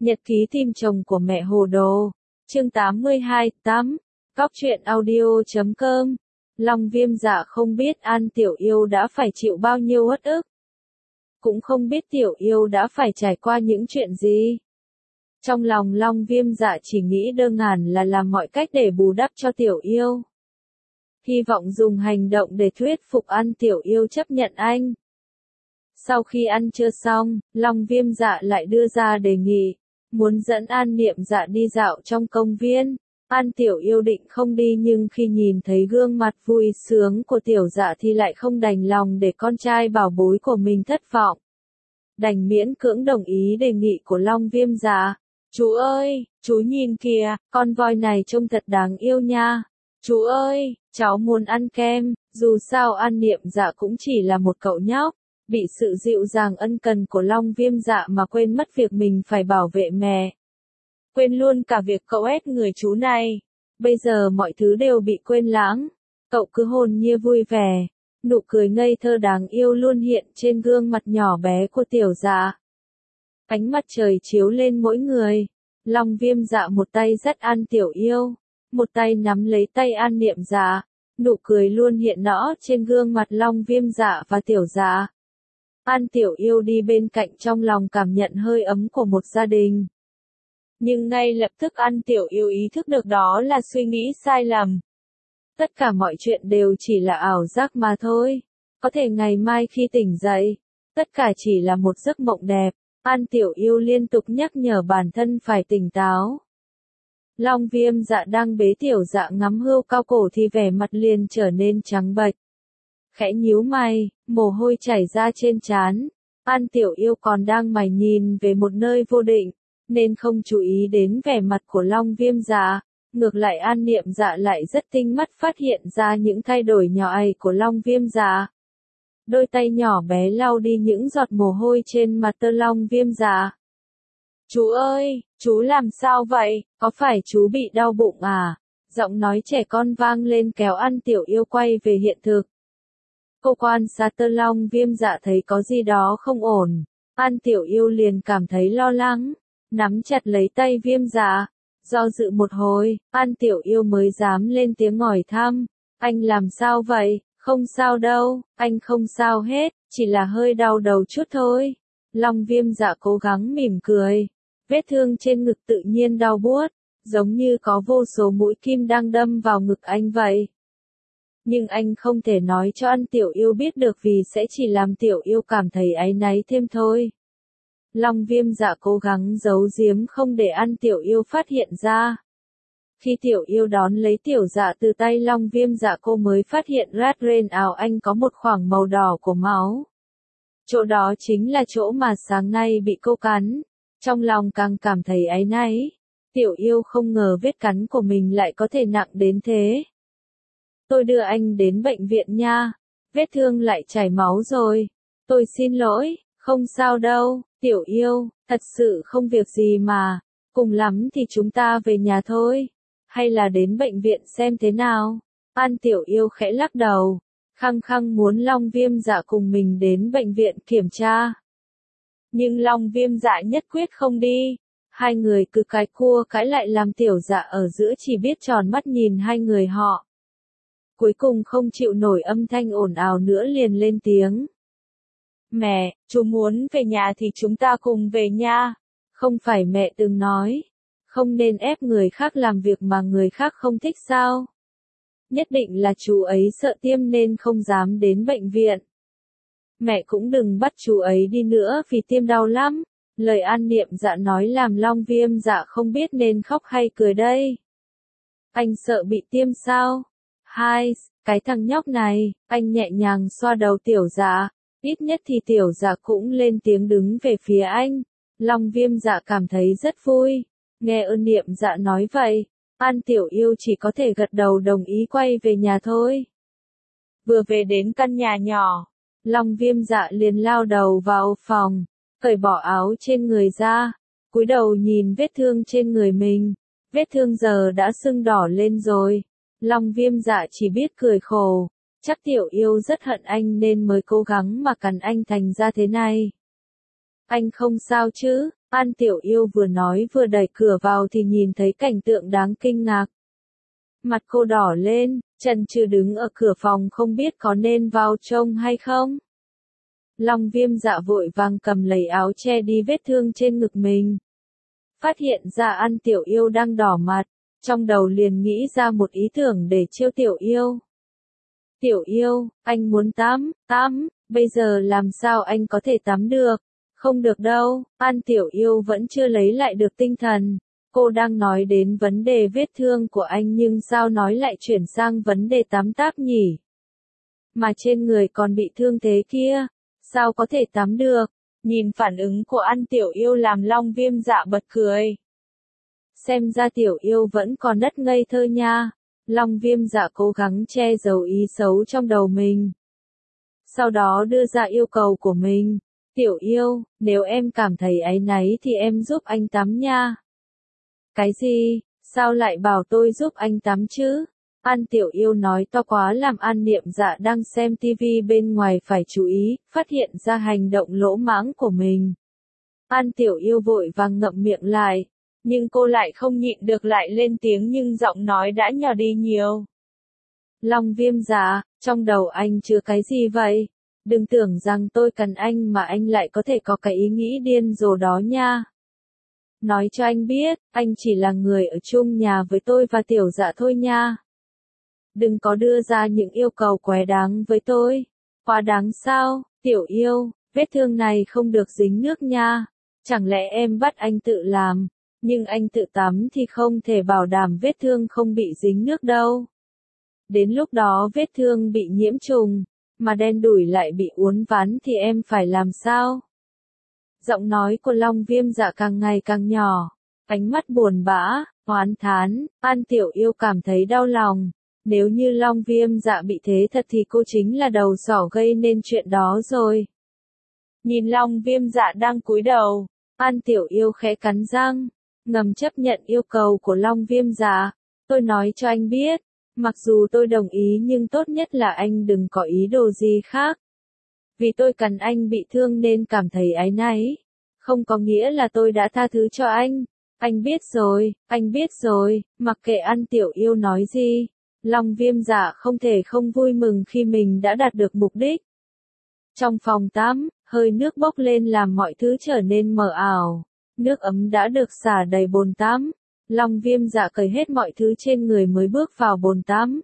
Nhật ký tìm chồng của mẹ hồ đồ. Chương 82, tắm. Cóc truyện audio.com. Long Viêm Dạ không biết An Tiểu Yêu đã phải chịu bao nhiêu uất ức. Cũng không biết Tiểu Yêu đã phải trải qua những chuyện gì. Trong lòng Long Viêm Dạ chỉ nghĩ đơn giản là làm mọi cách để bù đắp cho Tiểu Yêu. Hy vọng dùng hành động để thuyết phục An Tiểu Yêu chấp nhận anh. Sau khi ăn trưa xong, Long Viêm Dạ lại đưa ra đề nghị, muốn dẫn An Niệm Dạ đi dạo trong công viên. An Tiểu Yêu định không đi nhưng khi nhìn thấy gương mặt vui sướng của Tiểu Dạ thì lại không đành lòng để con trai bảo bối của mình thất vọng. Đành miễn cưỡng đồng ý đề nghị của Long Viêm Dạ. Chú ơi, chú nhìn kìa, con voi này trông thật đáng yêu nha. Chú ơi, cháu muốn ăn kem. Dù sao An Niệm Dạ cũng chỉ là một cậu nhóc, bị sự dịu dàng ân cần của Long Viêm Dạ mà quên mất việc mình phải bảo vệ mẹ. Quên luôn cả việc cậu ép người chú này. Bây giờ mọi thứ đều bị quên lãng. Cậu cứ hồn nhiên vui vẻ. Nụ cười ngây thơ đáng yêu luôn hiện trên gương mặt nhỏ bé của Tiểu Dạ. Ánh mặt trời chiếu lên mỗi người. Long Viêm Dạ một tay dắt An Tiểu Yêu, một tay nắm lấy tay An Niệm Dạ. Nụ cười luôn hiện rõ trên gương mặt Long Viêm Dạ và Tiểu Dạ. An Tiểu Yêu đi bên cạnh trong lòng cảm nhận hơi ấm của một gia đình. Nhưng ngay lập tức An Tiểu Yêu ý thức được đó là suy nghĩ sai lầm. Tất cả mọi chuyện đều chỉ là ảo giác mà thôi. Có thể ngày mai khi tỉnh dậy, tất cả chỉ là một giấc mộng đẹp. An Tiểu Yêu liên tục nhắc nhở bản thân phải tỉnh táo. Long Viêm Dạ đang bế Tiểu Dạ ngắm hươu cao cổ thì vẻ mặt liền trở nên trắng bệch. Khẽ nhíu mày, mồ hôi chảy ra trên trán. An Tiểu Yêu còn đang mải nhìn về một nơi vô định, nên không chú ý đến vẻ mặt của Long Viêm Dạ. Ngược lại An Niệm Dạ lại rất tinh mắt phát hiện ra những thay đổi nhỏ ấy của Long Viêm Dạ. Đôi tay nhỏ bé lau đi những giọt mồ hôi trên mặt Long Viêm Dạ. Chú ơi, chú làm sao vậy, có phải chú bị đau bụng à? Giọng nói trẻ con vang lên kéo An Tiểu Yêu quay về hiện thực. Cô quan sát Long Viêm Dạ thấy có gì đó không ổn. An Tiểu Yêu liền cảm thấy lo lắng, nắm chặt lấy tay Viêm Dạ. Do dự một hồi, An Tiểu Yêu mới dám lên tiếng hỏi thăm. Anh làm sao vậy? Không sao đâu, anh không sao hết, chỉ là hơi đau đầu chút thôi. Long Viêm Dạ cố gắng mỉm cười. Vết thương trên ngực tự nhiên đau buốt, giống như có vô số mũi kim đang đâm vào ngực anh vậy. Nhưng anh không thể nói cho An Tiểu Yêu biết được vì sẽ chỉ làm Tiểu Yêu cảm thấy áy náy thêm thôi. Long Viêm Dạ cố gắng giấu giếm không để An Tiểu Yêu phát hiện ra. Khi Tiểu Yêu đón lấy Tiểu Dạ từ tay Long Viêm Dạ cô mới phát hiện rát rên áo anh có một khoảng màu đỏ của máu. Chỗ đó chính là chỗ mà sáng nay bị cô cắn. Trong lòng càng cảm thấy áy náy. Tiểu Yêu không ngờ vết cắn của mình lại có thể nặng đến thế. Tôi đưa anh đến bệnh viện nha. Vết thương lại chảy máu rồi. Tôi xin lỗi, không sao đâu, Tiểu Yêu, thật sự không việc gì mà. Cùng lắm thì chúng ta về nhà thôi. Hay là đến bệnh viện xem thế nào? An Tiểu Yêu khẽ lắc đầu. Khăng khăng muốn Long Viêm Dạ cùng mình đến bệnh viện kiểm tra. Nhưng Long Viêm Dạ nhất quyết không đi. Hai người cứ cái cua cãi lại làm Tiểu Dạ ở giữa chỉ biết tròn mắt nhìn hai người họ. Cuối cùng không chịu nổi âm thanh ồn ào nữa liền lên tiếng. Mẹ, chú muốn về nhà thì chúng ta cùng về nha. Không phải mẹ từng nói, không nên ép người khác làm việc mà người khác không thích sao? Nhất định là chú ấy sợ tiêm nên không dám đến bệnh viện. Mẹ cũng đừng bắt chú ấy đi nữa vì tiêm đau lắm. Lời An Niệm Dạ nói làm Long Viêm Dạ không biết nên khóc hay cười đây. Anh sợ bị tiêm sao? Hai, cái thằng nhóc này, anh nhẹ nhàng xoa đầu Tiểu Dạ. Ít nhất thì Tiểu Dạ cũng lên tiếng đứng về phía anh. Long Viêm Dạ cảm thấy rất vui. Nghe An Niệm Dạ nói vậy, An Tiểu Yêu chỉ có thể gật đầu đồng ý quay về nhà thôi. Vừa về đến căn nhà nhỏ, Long Viêm Dạ liền lao đầu vào phòng, cởi bỏ áo trên người ra, cúi đầu nhìn vết thương trên người mình. Vết thương giờ đã sưng đỏ lên rồi. Long Viêm Dạ chỉ biết cười khổ. Chắc Tiểu Yêu rất hận anh nên mới cố gắng mà cắn anh thành ra thế này. Anh không sao chứ? An Tiểu Yêu vừa nói vừa đẩy cửa vào thì nhìn thấy cảnh tượng đáng kinh ngạc. Mặt cô đỏ lên, chần chừ đứng ở cửa phòng không biết có nên vào trông hay không. Long Viêm Dạ vội vàng cầm lấy áo che đi vết thương trên ngực mình. Phát hiện ra An Tiểu Yêu đang đỏ mặt, trong đầu liền nghĩ ra một ý tưởng để trêu Tiểu Yêu. Tiểu Yêu, anh muốn tắm, bây giờ làm sao anh có thể tắm được? Không được đâu, An Tiểu Yêu vẫn chưa lấy lại được tinh thần. Cô đang nói đến vấn đề vết thương của anh nhưng sao nói lại chuyển sang vấn đề tắm táp nhỉ? Mà trên người còn bị thương thế kia, sao có thể tắm được? Nhìn phản ứng của An Tiểu Yêu làm Long Viêm Dạ bật cười. Xem ra Tiểu Yêu vẫn còn rất ngây thơ nha. Long Viêm Dạ cố gắng che giấu ý xấu trong đầu mình. Sau đó đưa ra yêu cầu của mình. Tiểu Yêu, nếu em cảm thấy áy náy thì em giúp anh tắm nha. Cái gì? Sao lại bảo tôi giúp anh tắm chứ? An Tiểu Yêu nói to quá làm An Niệm Dạ đang xem tivi bên ngoài phải chú ý, phát hiện ra hành động lỗ mãng của mình. An Tiểu Yêu vội vàng ngậm miệng lại, nhưng cô lại không nhịn được lại lên tiếng nhưng giọng nói đã nhỏ đi nhiều. Long Viêm Dạ, trong đầu anh chứa cái gì vậy? Đừng tưởng rằng tôi cần anh mà anh lại có thể có cái ý nghĩ điên rồ đó nha. Nói cho anh biết, anh chỉ là người ở chung nhà với tôi và Tiểu Dạ thôi nha. Đừng có đưa ra những yêu cầu quá đáng với tôi. Quá đáng sao, Tiểu Yêu, vết thương này không được dính nước nha. Chẳng lẽ em bắt anh tự làm, nhưng anh tự tắm thì không thể bảo đảm vết thương không bị dính nước đâu. Đến lúc đó vết thương bị nhiễm trùng, mà đen đủi lại bị uốn ván thì em phải làm sao? Giọng nói của Long Viêm Dạ càng ngày càng nhỏ, ánh mắt buồn bã, oán thán, An Tiểu Yêu cảm thấy đau lòng. Nếu như Long Viêm Dạ bị thế thật thì cô chính là đầu sỏ gây nên chuyện đó rồi. Nhìn Long Viêm Dạ đang cúi đầu, An Tiểu Yêu khẽ cắn răng, ngầm chấp nhận yêu cầu của Long Viêm Dạ. Tôi nói cho anh biết, mặc dù tôi đồng ý nhưng tốt nhất là anh đừng có ý đồ gì khác. Vì tôi cần anh bị thương nên cảm thấy áy náy. Không có nghĩa là tôi đã tha thứ cho anh. Anh biết rồi, mặc kệ An Tiểu Yêu nói gì. Long Viêm Dạ không thể không vui mừng khi mình đã đạt được mục đích. Trong phòng tắm, hơi nước bốc lên làm mọi thứ trở nên mờ ảo. Nước ấm đã được xả đầy bồn tắm. Long Viêm Dạ cởi hết mọi thứ trên người mới bước vào bồn tắm.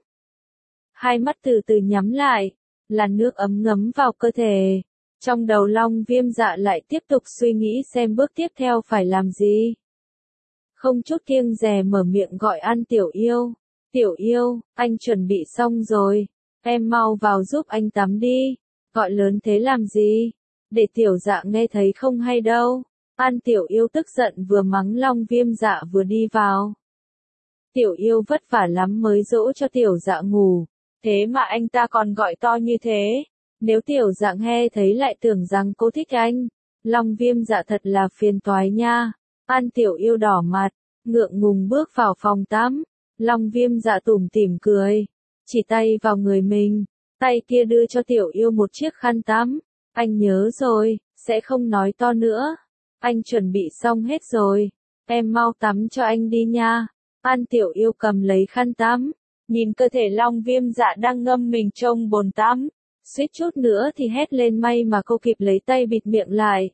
Hai mắt từ từ nhắm lại, làn nước ấm ngấm vào cơ thể. Trong đầu Long Viêm Dạ lại tiếp tục suy nghĩ xem bước tiếp theo phải làm gì. Không chút kiêng dè mở miệng gọi An Tiểu Yêu. Tiểu Yêu, anh chuẩn bị xong rồi. Em mau vào giúp anh tắm đi. Gọi lớn thế làm gì? Để Tiểu Dạ nghe thấy không hay đâu. An Tiểu Yêu tức giận vừa mắng Long Viêm Dạ vừa đi vào. Tiểu Yêu vất vả lắm mới dỗ cho Tiểu Dạ ngủ. Thế mà anh ta còn gọi to như thế. Nếu Tiểu Dạ nghe thấy lại tưởng rằng cô thích anh. Long Viêm Dạ thật là phiền toái nha. An Tiểu Yêu đỏ mặt, ngượng ngùng bước vào phòng tắm. Long Viêm Dạ tủm tỉm cười, chỉ tay vào người mình, tay kia đưa cho Tiểu Yêu một chiếc khăn tắm. Anh nhớ rồi, sẽ không nói to nữa. Anh chuẩn bị xong hết rồi, em mau tắm cho anh đi nha. An Tiểu Yêu cầm lấy khăn tắm, nhìn cơ thể Long Viêm Dạ đang ngâm mình trong bồn tắm, suýt chút nữa thì hét lên, may mà cô kịp lấy tay bịt miệng lại.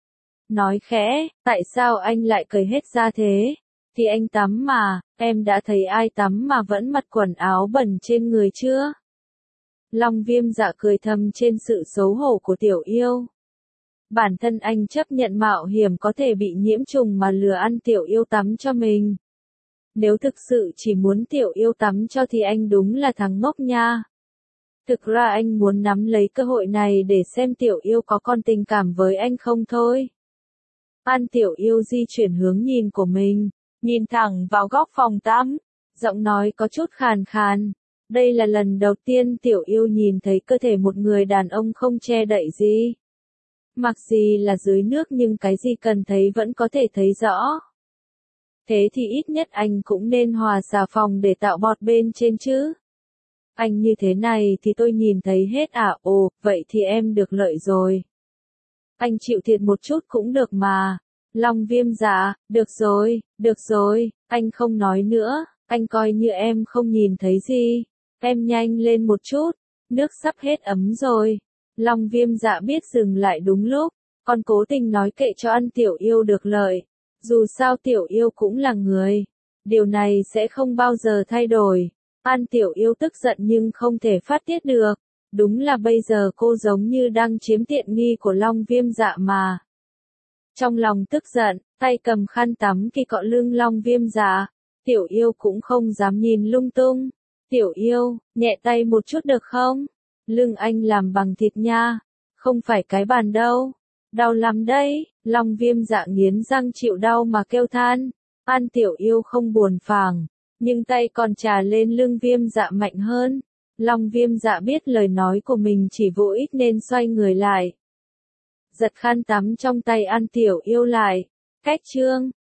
Nói khẽ, tại sao anh lại cởi hết ra thế? Thì anh tắm mà, em đã thấy ai tắm mà vẫn mặc quần áo bẩn trên người chưa? Long Viêm Dạ cười thầm trên sự xấu hổ của Tiểu Yêu. Bản thân anh chấp nhận mạo hiểm có thể bị nhiễm trùng mà lừa An Tiểu Yêu tắm cho mình. Nếu thực sự chỉ muốn Tiểu Yêu tắm cho thì anh đúng là thằng ngốc nha. Thực ra anh muốn nắm lấy cơ hội này để xem Tiểu Yêu có còn tình cảm với anh không thôi. An Tiểu Yêu di chuyển hướng nhìn của mình, nhìn thẳng vào góc phòng tắm, giọng nói có chút khàn khàn. Đây là lần đầu tiên Tiểu Yêu nhìn thấy cơ thể một người đàn ông không che đậy gì. Mặc gì là dưới nước nhưng cái gì cần thấy vẫn có thể thấy rõ. Thế thì ít nhất anh cũng nên hòa xà phòng để tạo bọt bên trên chứ. Anh như thế này thì tôi nhìn thấy hết à? Ồ, vậy thì em được lợi rồi. Anh chịu thiệt một chút cũng được mà. Long Viêm dạ, được rồi, anh không nói nữa, anh coi như em không nhìn thấy gì. Em nhanh lên một chút, nước sắp hết ấm rồi. Long Viêm dạ biết dừng lại đúng lúc, còn cố tình nói kệ cho An Tiểu Yêu được lợi. Dù sao Tiểu Yêu cũng là người. Điều này sẽ không bao giờ thay đổi. An Tiểu Yêu tức giận nhưng không thể phát tiết được. Đúng là bây giờ cô giống như đang chiếm tiện nghi của Long Viêm dạ mà. Trong lòng tức giận, tay cầm khăn tắm kỳ cọ lưng Long Viêm dạ. Tiểu Yêu cũng không dám nhìn lung tung. Tiểu Yêu, nhẹ tay một chút được không? Lưng anh làm bằng thịt nha, không phải cái bàn đâu. Đau lắm đấy. Long Viêm dạ nghiến răng chịu đau mà kêu than. An Tiểu Yêu không buồn phàng, nhưng tay còn chà lên lưng Viêm dạ mạnh hơn. Long Viêm dạ biết lời nói của mình chỉ vô ích nên xoay người lại. Giật khăn tắm trong tay An Tiểu Yêu lại. Cách chương